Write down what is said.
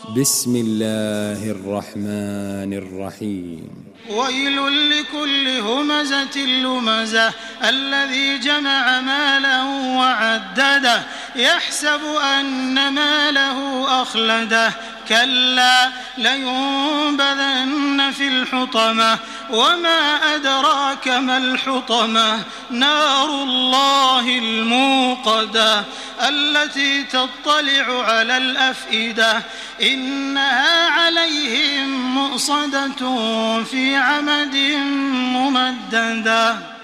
بسم الله الرحمن الرحيم ويل لكل همزة لمزة الذي جمع مالا وعدده يحسب أن ماله أخلده كلا لينبذن في الحطمة وما أدراك ما الحطمة نار الله الموقدة التي تطلع على الأفئدة إنها عليهم مؤصدة في عمد ممددة.